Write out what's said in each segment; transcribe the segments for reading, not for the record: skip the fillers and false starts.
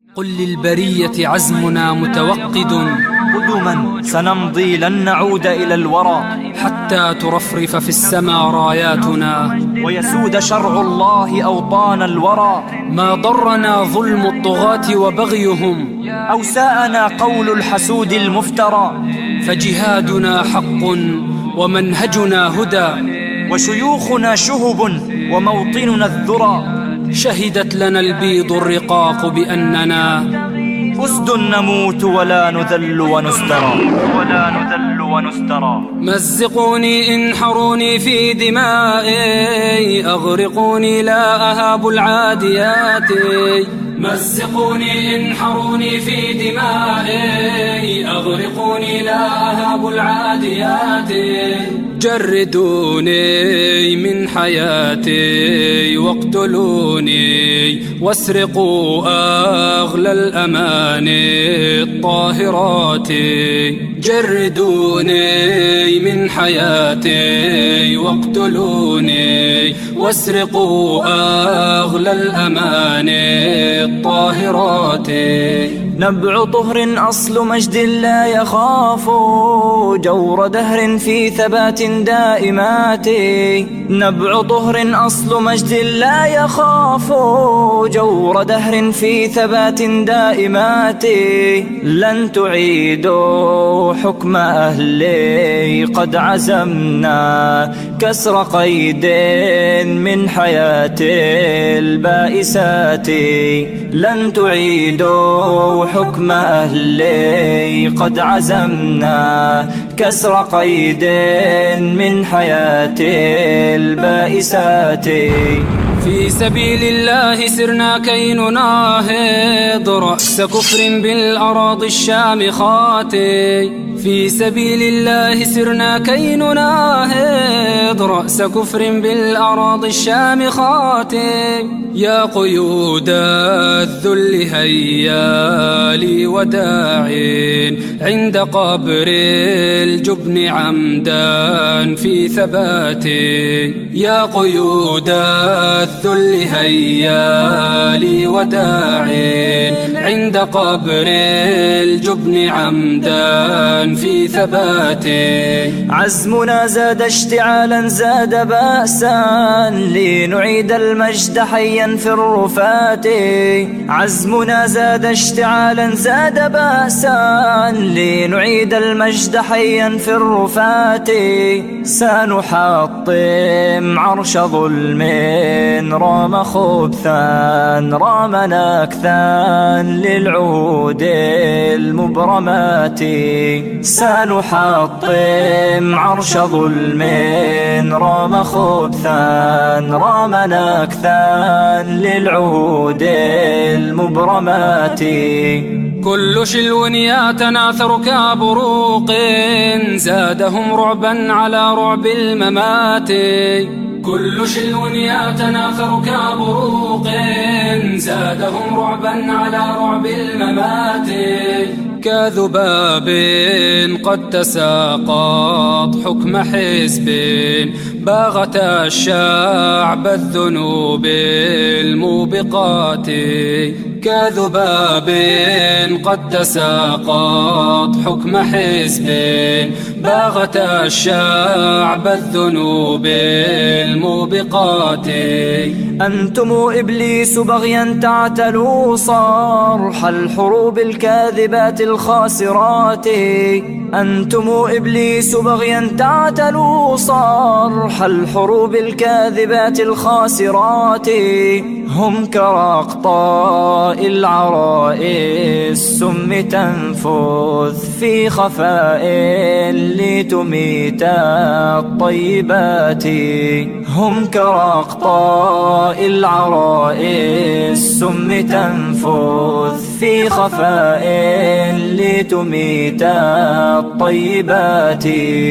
قل للبرية عزمنا متوقد قدما سنمضي لن نعود إلى الورى حتى ترفرف في السما راياتنا ويسود شرع الله أوطان الورى. ما ضرنا ظلم الطغاة وبغيهم أو ساءنا قول الحسود المفترى، فجهادنا حق ومنهجنا هدى وشيوخنا شهب وموطننا الذرى. شهدت لنا البيض الرقاق بأننا أسد نموت ولا نذل ونسترى. مزقوني انحروني في دمائي، أغرقوني لا أهاب العاديات. مزقوني انحروني في دمائي، أغرقوني لا أهاب العاديات. جردوني من حياتي واقتلوني واسرقوا أغلى الأماني الطاهرات. جردوني من حياتي واقتلوني واسرقوا أغلى الأماني الطاهرات. نبع طهر أصل مجد لا يخاف جور دهر في ثبات دائمات. نبع طهر أصل مجد لا يخاف جور دهر في ثبات دائمات. لن تعيدوا حكم أهلي قد عزمنا كسر قيد من حياة البائسات. لن تعيدوا حكم أهلي قد عزمنا كسر قيد من حياة البائسات. في سبيل الله سرنا كي نناهض رأس كفر بالأراضي الشامخات. في سبيل الله سرنا كي نناهض رأس كفر بالأراضي الشامخات. يا قيود الذل هيا لي وداع عند قبر الجبن عمدا في ثباتي. يا قيود الذل هيا لي وداع عند قبر الجبن عمدا في ثباتي. عزمنا زاد اشتعالا زاد بأسا لنعيد المجد حيا في الرفات. عزمنا زاد اشتعالا زاد بأسا لنعيد المجد حيا في الرفات. سنحطم عرش ظلم رام خبثا رام نكثا للعهود المبرمات. سنحطم عرش ظلم رام خبثا رام نكثا للعهود المبرمات. كل شلو يتناثر كبروق زادهم رعبا على رعب الممات. كل شلو يتناثر كبروق زادهم رعبا على رعب الممات. كذباب قد تساقط حكم حزب باغت الشعب الذنوب الموبقات. كذباب قد تساقط حكم حزب باغت الشعب الذنوب الموبقات. أنتم إبليس بغيا تعتلوا صرح الحروب الكاذبات الخاسرات. أنتم إبليس بغيا تعتلوا صرح الحروب الكاذبات الخاسرات. هم كرقطاء العراء السم تنفذ في خفاء لتميت الطيبات. هم كرقطاء العراء السم تنفذ في خفاء لتميت الطيبات.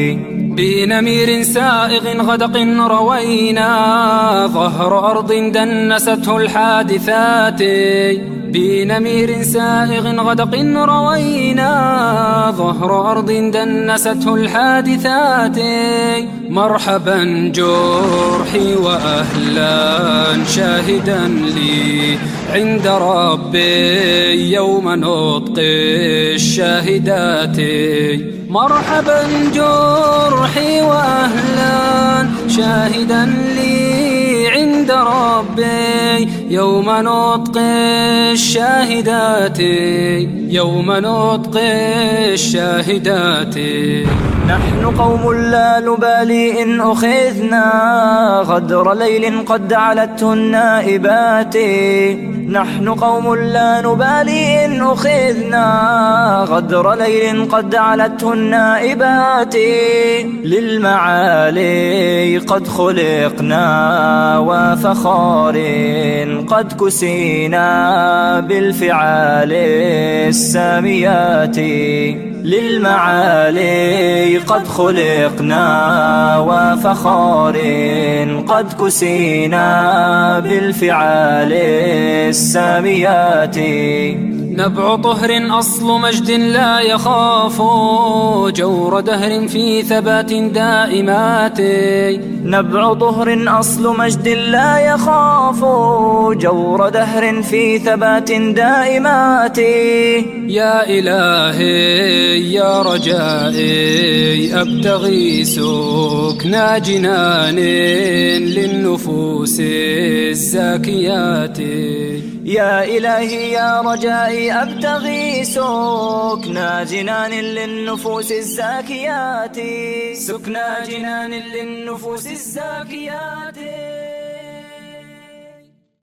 بنمير سائغ غدق روينا ظهر أرض دنسته الحادثات. بنمير سائغ غدق روينا ظهر أرض دنسته الحادثات. مرحبا جرحي وأهلا شاهدا لي عند ربي يوم نطق الشاهدات. مرحبا جرحي وأهلا شاهدا لي عند ربي يوم نطق الشاهدات. يوم نطق الشاهدات. نحن قوم لا نبالي إن أخذنا غدر ليل قد علته النائبات. نحن قوم لا نبالي إن أخذنا غدر ليل قد علته النائبات. للمعالي قد خلقنا وفخار قد كسينا بالفعال الساميات. للمعالي قد خلقنا وفخار قد كسينا بالفعال الساميات. نبع طهر أصل مجد لا يخاف جور دهر في ثبات دائمات. نبع طهر أصل مجد لا يخاف جور دهر في ثبات دائمات. يا إلهي يا رجائي أبتغي سكنى جنان للنفوس الزاكيات. يا إلهي يا رجائي أبتغي سكنى جنان للنفوس الزاكيات. سكنى جنان للنفوس الزاكيات.